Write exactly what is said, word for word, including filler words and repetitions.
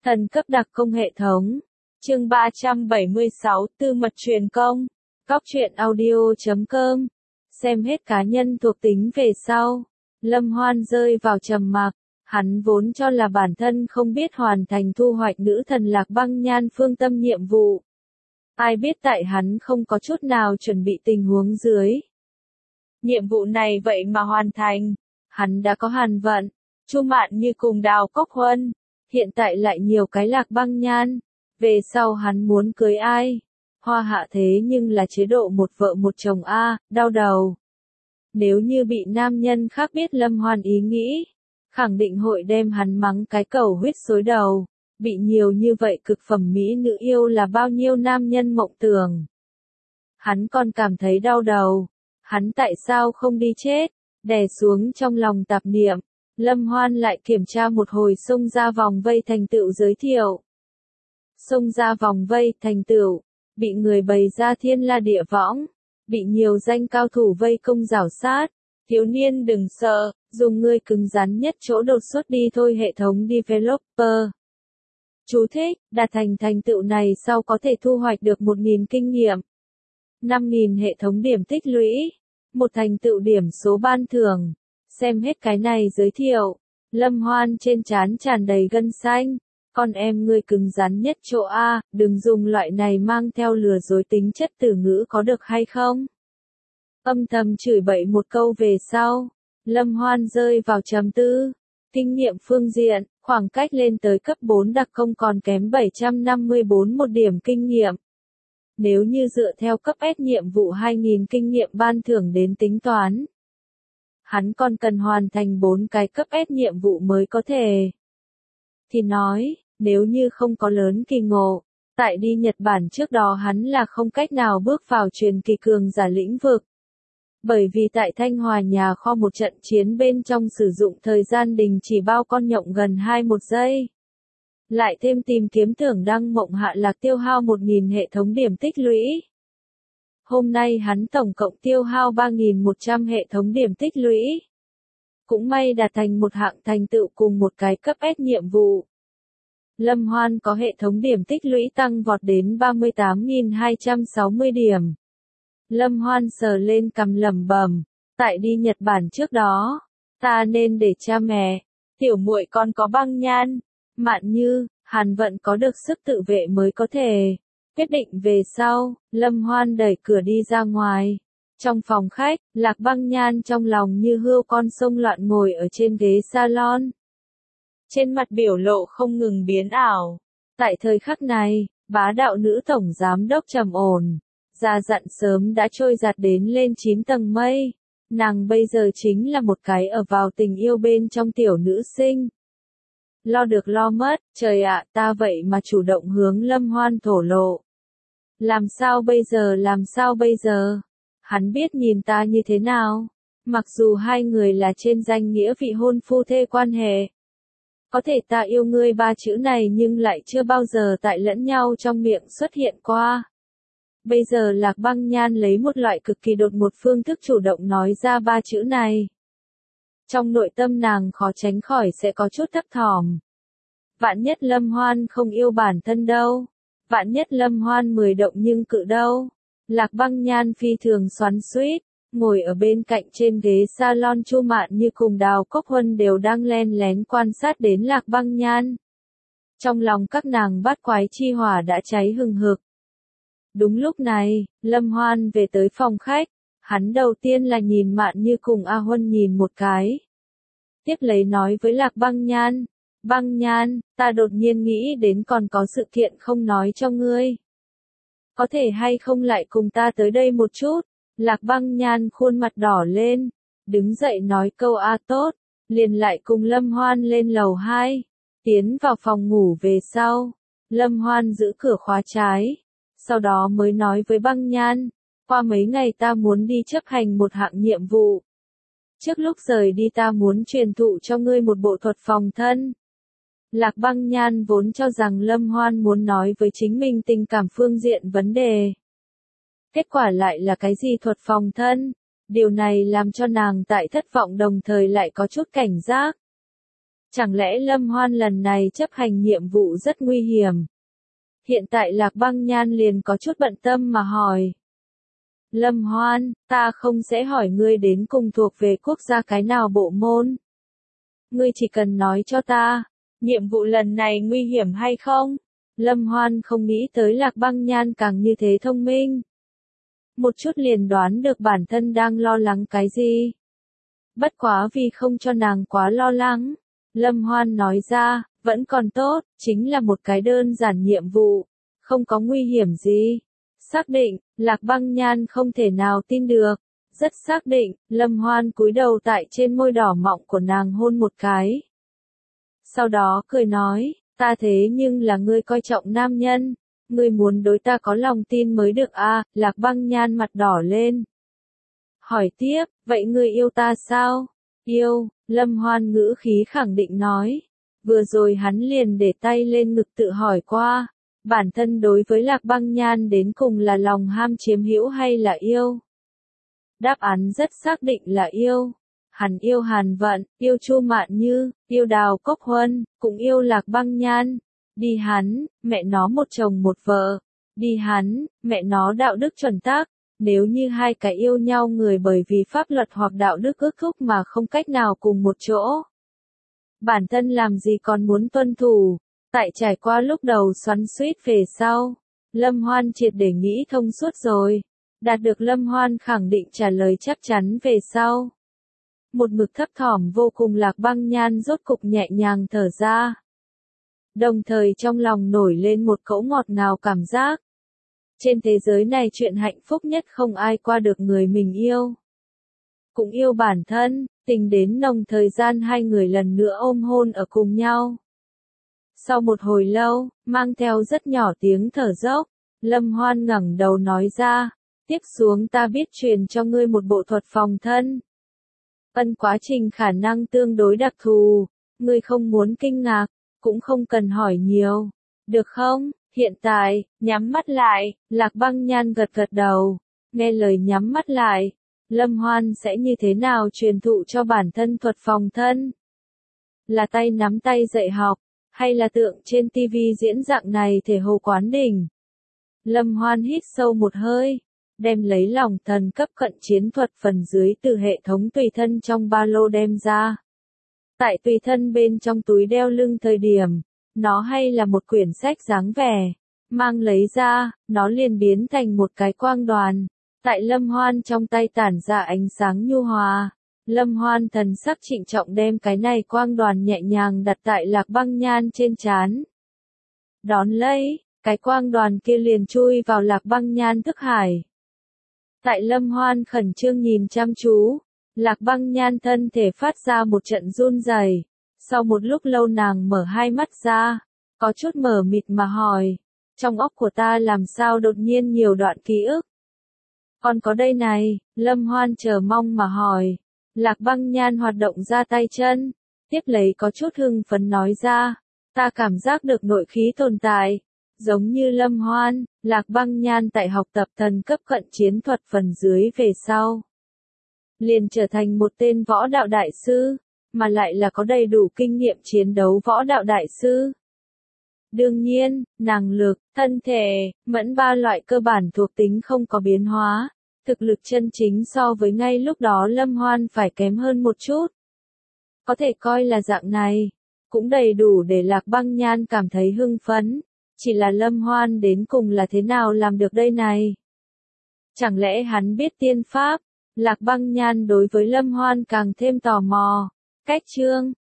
Thần cấp đặc công hệ thống. Chương ba trăm bảy mươi sáu, tư mật truyền công. Cóc truyện audio chấm com. Xem hết cá nhân thuộc tính về sau. Lâm Hoan rơi vào trầm mặc. Hắn vốn cho là bản thân không biết hoàn thành thu hoạch nữ thần Lạc Băng Nhan phương tâm nhiệm vụ. Ai biết tại hắn không có chút nào chuẩn bị tình huống dưới. Nhiệm vụ này vậy mà hoàn thành. Hắn đã có hàn vận, Chu Mạn Như cùng Đào Cốc Huân. Hiện tại lại nhiều cái Lạc Băng Nhan. Về sau hắn muốn cưới ai? Hoa Hạ thế nhưng là chế độ một vợ một chồng a, đau đầu. Nếu như bị nam nhân khác biết Lâm Hoan ý nghĩ, khẳng định hội đem hắn mắng cái cầu huyết xối đầu. Bị nhiều như vậy cực phẩm mỹ nữ yêu là bao nhiêu nam nhân mộng tưởng. Hắn còn cảm thấy đau đầu. Hắn tại sao không đi chết? Đè xuống trong lòng tạp niệm. Lâm Hoan lại kiểm tra một hồi xông ra vòng vây thành tựu giới thiệu. Xông ra vòng vây thành tựu, bị người bày ra thiên la địa võng, bị nhiều danh cao thủ vây công rảo sát. Thiếu niên đừng sợ, dùng ngươi cứng rắn nhất chỗ đột xuất đi thôi hệ thống developer. Chú thích, đạt thành thành tựu này sau có thể thu hoạch được một nghìn kinh nghiệm, năm nghìn hệ thống điểm tích lũy, một thành tựu điểm số ban thưởng. Xem hết cái này giới thiệu, Lâm Hoan trên trán tràn đầy gân xanh. Con em ngươi cứng rắn nhất chỗ A, đừng dùng loại này mang theo lừa dối tính chất từ ngữ có được hay không? Âm thầm chửi bậy một câu về sau, Lâm Hoan rơi vào trầm tư. Kinh nghiệm phương diện, khoảng cách lên tới cấp bốn đặc công còn kém bảy trăm năm mươi bốn một điểm kinh nghiệm. Nếu như dựa theo cấp S nhiệm vụ hai nghìn kinh nghiệm ban thưởng đến tính toán, hắn còn cần hoàn thành bốn cái cấp S nhiệm vụ mới có thể. Thì nói, nếu như không có lớn kỳ ngộ, tại đi Nhật Bản trước đó hắn là không cách nào bước vào truyền kỳ cường giả lĩnh vực. Bởi vì tại Thanh Hòa nhà kho một trận chiến bên trong sử dụng thời gian đình chỉ bao con nhộng gần hai một giây. Lại thêm tìm kiếm thưởng đăng mộng hạ lạc tiêu hao một nghìn hệ thống điểm tích lũy. Hôm nay hắn tổng cộng tiêu hao ba nghìn một trăm hệ thống điểm tích lũy. Cũng may đạt thành một hạng thành tựu cùng một cái cấp S nhiệm vụ. Lâm Hoan có hệ thống điểm tích lũy tăng vọt đến ba mươi tám nghìn hai trăm sáu mươi điểm. Lâm Hoan sờ lên cằm lẩm bẩm, tại đi Nhật Bản trước đó, ta nên để cha mẹ, tiểu muội còn có Băng Nhan, Mạn Như, Hàn Vận có được sức tự vệ mới có thể. Quyết định về sau, Lâm Hoan đẩy cửa đi ra ngoài. Trong phòng khách, Lạc Băng Nhan trong lòng như hươu con sông loạn ngồi ở trên ghế salon. Trên mặt biểu lộ không ngừng biến ảo. Tại thời khắc này, bá đạo nữ tổng giám đốc trầm ổn, già dặn sớm đã trôi giạt đến lên chín tầng mây. Nàng bây giờ chính là một cái ở vào tình yêu bên trong tiểu nữ sinh. Lo được lo mất, trời ạ, ta vậy mà chủ động hướng Lâm Hoan thổ lộ. Làm sao bây giờ làm sao bây giờ? Hắn biết nhìn ta như thế nào? Mặc dù hai người là trên danh nghĩa vị hôn phu thê quan hệ. Có thể ta yêu ngươi ba chữ này nhưng lại chưa bao giờ tại lẫn nhau trong miệng xuất hiện qua. Bây giờ Lạc Băng Nhan lấy một loại cực kỳ đột một phương thức chủ động nói ra ba chữ này. Trong nội tâm nàng khó tránh khỏi sẽ có chút thấp thỏm. Vạn nhất Lâm Hoan không yêu bản thân đâu. Vạn nhất Lâm Hoan mười động nhưng cự đâu. Lạc Băng Nhan phi thường xoắn xuýt, ngồi ở bên cạnh trên ghế salon. Chu Mạn Như cùng Đào Cốc Huân đều đang len lén quan sát đến Lạc Băng Nhan. Trong lòng các nàng bát quái chi hỏa đã cháy hừng hực. Đúng lúc này, Lâm Hoan về tới phòng khách, hắn đầu tiên là nhìn Mạn Như cùng A Huân nhìn một cái. Tiếp lấy nói với Lạc Băng Nhan, Băng Nhan, ta đột nhiên nghĩ đến còn có sự kiện không nói cho ngươi. Có thể hay không lại cùng ta tới đây một chút? Lạc Băng Nhan khuôn mặt đỏ lên, đứng dậy nói câu a tốt, liền lại cùng Lâm Hoan lên lầu hai, tiến vào phòng ngủ về sau. Lâm Hoan giữ cửa khóa trái, sau đó mới nói với Băng Nhan, qua mấy ngày ta muốn đi chấp hành một hạng nhiệm vụ. Trước lúc rời đi ta muốn truyền thụ cho ngươi một bộ thuật phòng thân. Lạc Băng Nhan vốn cho rằng Lâm Hoan muốn nói với chính mình tình cảm phương diện vấn đề. Kết quả lại là cái gì thuật phòng thân? Điều này làm cho nàng tại thất vọng đồng thời lại có chút cảnh giác. Chẳng lẽ Lâm Hoan lần này chấp hành nhiệm vụ rất nguy hiểm? Hiện tại Lạc Băng Nhan liền có chút bận tâm mà hỏi. Lâm Hoan, ta không sẽ hỏi ngươi đến cùng thuộc về quốc gia cái nào bộ môn. Ngươi chỉ cần nói cho ta, nhiệm vụ lần này nguy hiểm hay không? Lâm Hoan không nghĩ tới Lạc Băng Nhan càng như thế thông minh. Một chút liền đoán được bản thân đang lo lắng cái gì. Bất quá vì không cho nàng quá lo lắng, Lâm Hoan nói ra, vẫn còn tốt, chính là một cái đơn giản nhiệm vụ, không có nguy hiểm gì. Xác định, Lạc Băng Nhan không thể nào tin được. Rất xác định, Lâm Hoan cúi đầu tại trên môi đỏ mọng của nàng hôn một cái. Sau đó cười nói, ta thế nhưng là ngươi coi trọng nam nhân, ngươi muốn đối ta có lòng tin mới được à, Lạc Băng Nhan mặt đỏ lên. Hỏi tiếp, vậy ngươi yêu ta sao? Yêu, Lâm Hoan ngữ khí khẳng định nói. Vừa rồi hắn liền để tay lên ngực tự hỏi qua, bản thân đối với Lạc Băng Nhan đến cùng là lòng ham chiếm hữu hay là yêu? Đáp án rất xác định là yêu. Hắn yêu Hàn Vận, yêu Chu Mạn Như, yêu Đào Cốc Huân, cũng yêu Lạc Băng Nhan. Đi hắn, mẹ nó một chồng một vợ. Đi hắn, mẹ nó đạo đức chuẩn tắc. Nếu như hai cái yêu nhau người bởi vì pháp luật hoặc đạo đức ước thúc mà không cách nào cùng một chỗ. Bản thân làm gì còn muốn tuân thủ. Tại trải qua lúc đầu xoắn xuýt về sau, Lâm Hoan triệt để nghĩ thông suốt rồi. Đạt được Lâm Hoan khẳng định trả lời chắc chắn về sau. Một mực thấp thỏm vô cùng Lạc Băng Nhan rốt cục nhẹ nhàng thở ra. Đồng thời trong lòng nổi lên một cỗ ngọt ngào cảm giác. Trên thế giới này chuyện hạnh phúc nhất không ai qua được người mình yêu. Cũng yêu bản thân, tình đến nồng thời gian hai người lần nữa ôm hôn ở cùng nhau. Sau một hồi lâu, mang theo rất nhỏ tiếng thở dốc, Lâm Hoan ngẩng đầu nói ra, tiếp xuống ta biết truyền cho ngươi một bộ thuật phòng thân. Ân quá trình khả năng tương đối đặc thù, ngươi không muốn kinh ngạc, cũng không cần hỏi nhiều, được không? Hiện tại, nhắm mắt lại, Lạc Băng Nhan gật gật đầu, nghe lời nhắm mắt lại, Lâm Hoan sẽ như thế nào truyền thụ cho bản thân thuật phòng thân? Là tay nắm tay dạy học, hay là tượng trên tivi diễn dạng này thể hồ quán đỉnh? Lâm Hoan hít sâu một hơi, đem lấy lòng thần cấp cận chiến thuật phần dưới từ hệ thống tùy thân trong ba lô đem ra. Tại tùy thân bên trong túi đeo lưng thời điểm, nó hay là một quyển sách dáng vẻ, mang lấy ra, nó liền biến thành một cái quang đoàn. Tại Lâm Hoan trong tay tản ra ánh sáng nhu hòa. Lâm Hoan thần sắc trịnh trọng đem cái này quang đoàn nhẹ nhàng đặt tại Lạc Băng Nhan trên trán. Đón lấy, cái quang đoàn kia liền chui vào Lạc Băng Nhan thức hải. Tại Lâm Hoan khẩn trương nhìn chăm chú, Lạc Băng Nhan thân thể phát ra một trận run rẩy. Sau một lúc lâu nàng mở hai mắt ra, có chút mờ mịt mà hỏi, trong óc của ta làm sao đột nhiên nhiều đoạn ký ức? Còn có đây này, Lâm Hoan chờ mong mà hỏi. Lạc Băng Nhan hoạt động ra tay chân, tiếp lấy có chút hưng phấn nói ra, ta cảm giác được nội khí tồn tại, giống như Lâm Hoan, Lạc Băng Nhan tại học tập thần cấp cận chiến thuật phần dưới về sau. Liền trở thành một tên võ đạo đại sư, mà lại là có đầy đủ kinh nghiệm chiến đấu võ đạo đại sư. Đương nhiên, năng lực, thân thể, mẫn ba loại cơ bản thuộc tính không có biến hóa. Thực lực chân chính so với ngay lúc đó Lâm Hoan phải kém hơn một chút. Có thể coi là dạng này, cũng đầy đủ để Lạc Băng Nhan cảm thấy hưng phấn. Chỉ là Lâm Hoan đến cùng là thế nào làm được đây này? Chẳng lẽ hắn biết tiên pháp? Lạc Băng Nhan đối với Lâm Hoan càng thêm tò mò. Cách chương